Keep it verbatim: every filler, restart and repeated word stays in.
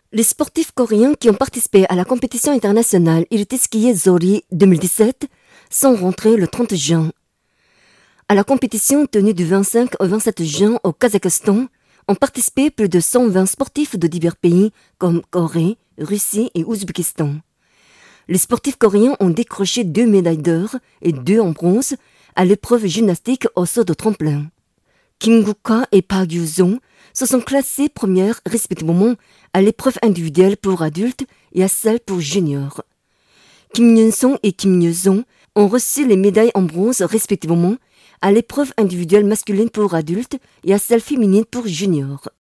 Les sportifs coréens qui ont participé à la compétition internationale Iltiskiye Zori deux mille dix-sept sont rentrés le trente juin. À la compétition tenue du vingt-cinq au vingt-sept juin au Kazakhstan, ont participé plus de cent vingt sportifs de divers pays comme Corée, Russie et Ouzbékistan. Les sportifs coréens ont décroché deux médailles d'or et deux en bronze à l'épreuve gymnastique au saut de tremplin. Kim Guk-ha et Park Yu-sung se sont classés premières respectivement à l'épreuve individuelle pour adultes et à celle pour juniors. Kim Yun-sung et Kim Yoo-sung ont reçu les médailles en bronze respectivement à l'épreuve individuelle masculine pour adultes et à celle féminine pour juniors.